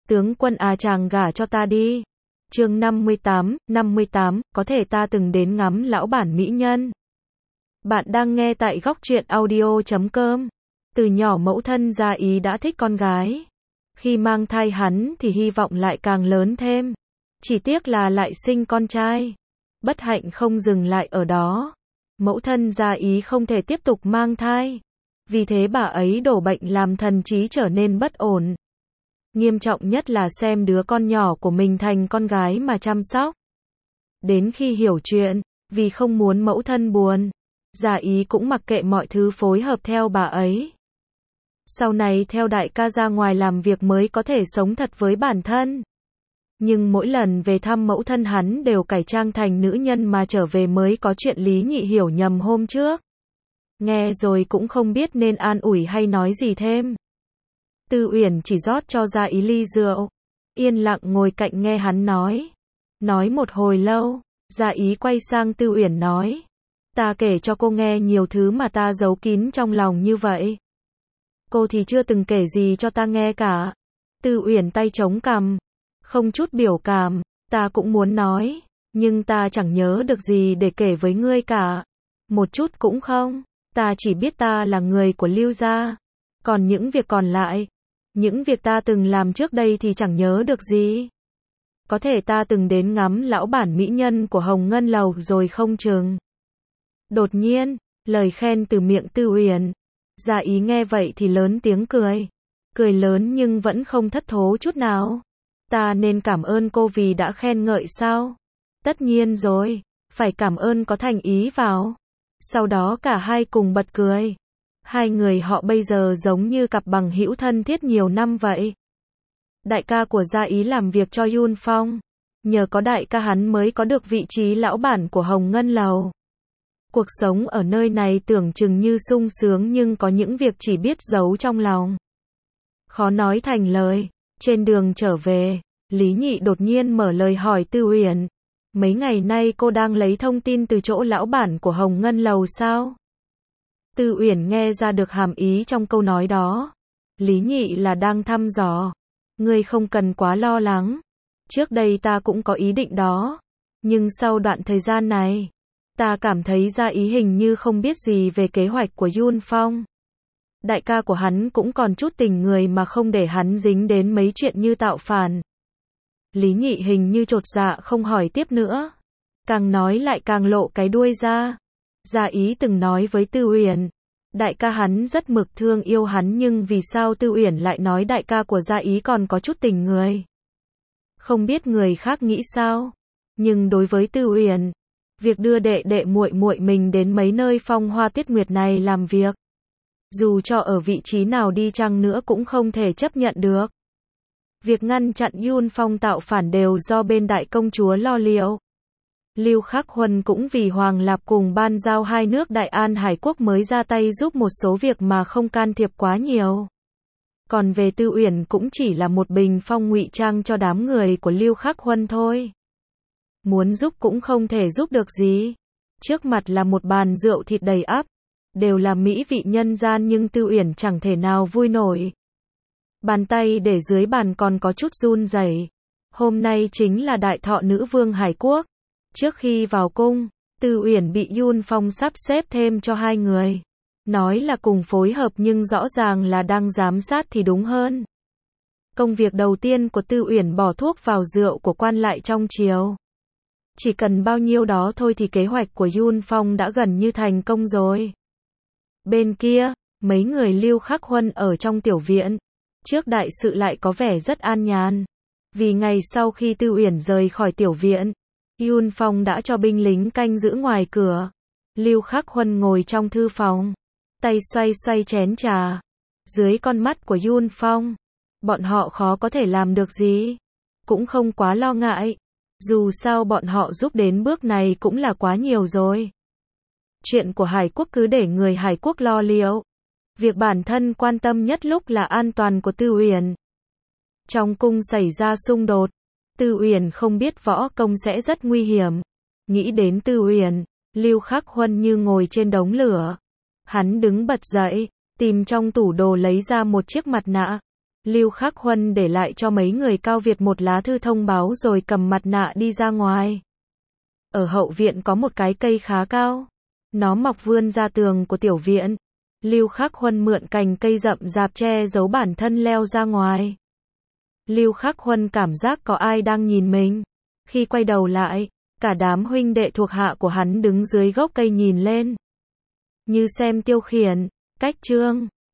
Tướng quân à, chàng gả cho ta đi. Chương 58, có thể ta từng đến ngắm lão bản mỹ nhân. Bạn đang nghe tại góc truyện audio.com. Từ nhỏ mẫu thân Gia Ý đã thích con gái. Khi mang thai hắn thì hy vọng lại càng lớn thêm. Chỉ tiếc là lại sinh con trai. Bất hạnh không dừng lại ở đó. Mẫu thân Gia Ý không thể tiếp tục mang thai. Vì thế bà ấy đổ bệnh làm thần trí trở nên bất ổn. Nghiêm trọng nhất là xem đứa con nhỏ của mình thành con gái mà chăm sóc. Đến khi hiểu chuyện, vì không muốn mẫu thân buồn, Gia Ý cũng mặc kệ mọi thứ phối hợp theo bà ấy. Sau này theo đại ca ra ngoài làm việc mới có thể sống thật với bản thân. Nhưng mỗi lần về thăm mẫu thân hắn đều cải trang thành nữ nhân mà trở về mới có chuyện Lý Nhị hiểu nhầm hôm trước. Nghe rồi cũng không biết nên an ủi hay nói gì thêm. Tư Uyển chỉ rót cho Gia Ý ly rượu, yên lặng ngồi cạnh nghe hắn nói. Nói một hồi lâu, Gia Ý quay sang Tư Uyển nói. Ta kể cho cô nghe nhiều thứ mà ta giấu kín trong lòng như vậy. Cô thì chưa từng kể gì cho ta nghe cả. Tư Uyển tay chống cằm, không chút biểu cảm. Ta cũng muốn nói, nhưng ta chẳng nhớ được gì để kể với ngươi cả. Một chút cũng không. Ta chỉ biết ta là người của Lưu gia. Còn những việc còn lại, những việc ta từng làm trước đây thì chẳng nhớ được gì. Có thể ta từng đến ngắm lão bản mỹ nhân của Hồng Ngân Lầu rồi không chừng. Đột nhiên, lời khen từ miệng Tư Uyển. Gia Ý nghe vậy thì lớn tiếng cười. Cười lớn nhưng vẫn không thất thố chút nào. Ta nên cảm ơn cô vì đã khen ngợi sao? Tất nhiên rồi, phải cảm ơn có thành ý vào. Sau đó cả hai cùng bật cười. Hai người họ bây giờ giống như cặp bằng hữu thân thiết nhiều năm vậy. Đại ca của Gia Ý làm việc cho Yun Phong. Nhờ có đại ca hắn mới có được vị trí lão bản của Hồng Ngân Lầu. Cuộc sống ở nơi này tưởng chừng như sung sướng nhưng có những việc chỉ biết giấu trong lòng. Khó nói thành lời. Trên đường trở về, Lý Nhị đột nhiên mở lời hỏi Tư Uyển. Mấy ngày nay cô đang lấy thông tin từ chỗ lão bản của Hồng Ngân Lầu sao? Tư Uyển nghe ra được hàm ý trong câu nói đó. Lý Nhị là đang thăm dò. Ngươi không cần quá lo lắng. Trước đây ta cũng có ý định đó. Nhưng sau đoạn thời gian này, ta cảm thấy Gia Ý hình như không biết gì về kế hoạch của Yun Phong. Đại ca của hắn cũng còn chút tình người mà không để hắn dính đến mấy chuyện như tạo phản. Lý Nhị hình như chột dạ không hỏi tiếp nữa. Càng nói lại càng lộ cái đuôi ra. Gia Ý từng nói với Tư Uyển, đại ca hắn rất mực thương yêu hắn nhưng vì sao Tư Uyển lại nói đại ca của Gia Ý còn có chút tình người? Không biết người khác nghĩ sao, nhưng đối với Tư Uyển, việc đưa đệ đệ muội muội mình đến mấy nơi phong hoa tuyết nguyệt này làm việc, dù cho ở vị trí nào đi chăng nữa cũng không thể chấp nhận được. Việc ngăn chặn Yun Phong tạo phản đều do bên đại công chúa lo liệu. Lưu Khắc Huân cũng vì Hoàng Lạp cùng ban giao hai nước Đại An Hải Quốc mới ra tay giúp một số việc mà không can thiệp quá nhiều. Còn về Tư Uyển cũng chỉ là một bình phong ngụy trang cho đám người của Lưu Khắc Huân thôi. Muốn giúp cũng không thể giúp được gì. Trước mặt là một bàn rượu thịt đầy ắp, đều là mỹ vị nhân gian nhưng Tư Uyển chẳng thể nào vui nổi. Bàn tay để dưới bàn còn có chút run rẩy. Hôm nay chính là đại thọ nữ vương Hải Quốc. Trước khi vào cung, Tư Uyển bị Yun Phong sắp xếp thêm cho hai người. Nói là cùng phối hợp nhưng rõ ràng là đang giám sát thì đúng hơn. Công việc đầu tiên của Tư Uyển bỏ thuốc vào rượu của quan lại trong triều. Chỉ cần bao nhiêu đó thôi thì kế hoạch của Yun Phong đã gần như thành công rồi. Bên kia, mấy người Lưu Khắc Huân ở trong tiểu viện. Trước đại sự lại có vẻ rất an nhàn. Vì ngày sau khi Tư Uyển rời khỏi tiểu viện, Yun Phong đã cho binh lính canh giữ ngoài cửa. Lưu Khắc Huân ngồi trong thư phòng, tay xoay xoay chén trà. Dưới con mắt của Yun Phong, bọn họ khó có thể làm được gì. Cũng không quá lo ngại. Dù sao bọn họ giúp đến bước này cũng là quá nhiều rồi. Chuyện của Hải Quốc cứ để người Hải Quốc lo liệu. Việc bản thân quan tâm nhất lúc là an toàn của Tư Uyển. Trong cung xảy ra xung đột. Tư Uyển không biết võ công sẽ rất nguy hiểm. Nghĩ đến Tư Uyển, Lưu Khắc Huân như ngồi trên đống lửa. Hắn đứng bật dậy, tìm trong tủ đồ lấy ra một chiếc mặt nạ. Lưu Khắc Huân để lại cho mấy người Cao Việt một lá thư thông báo rồi cầm mặt nạ đi ra ngoài. Ở hậu viện có một cái cây khá cao. Nó mọc vươn ra tường của tiểu viện. Lưu Khắc Huân mượn cành cây rậm rạp che giấu bản thân leo ra ngoài. Lưu Khắc Huân cảm giác có ai đang nhìn mình. Khi quay đầu lại, cả đám huynh đệ thuộc hạ của hắn đứng dưới gốc cây nhìn lên. Như xem tiêu khiển, cách chương.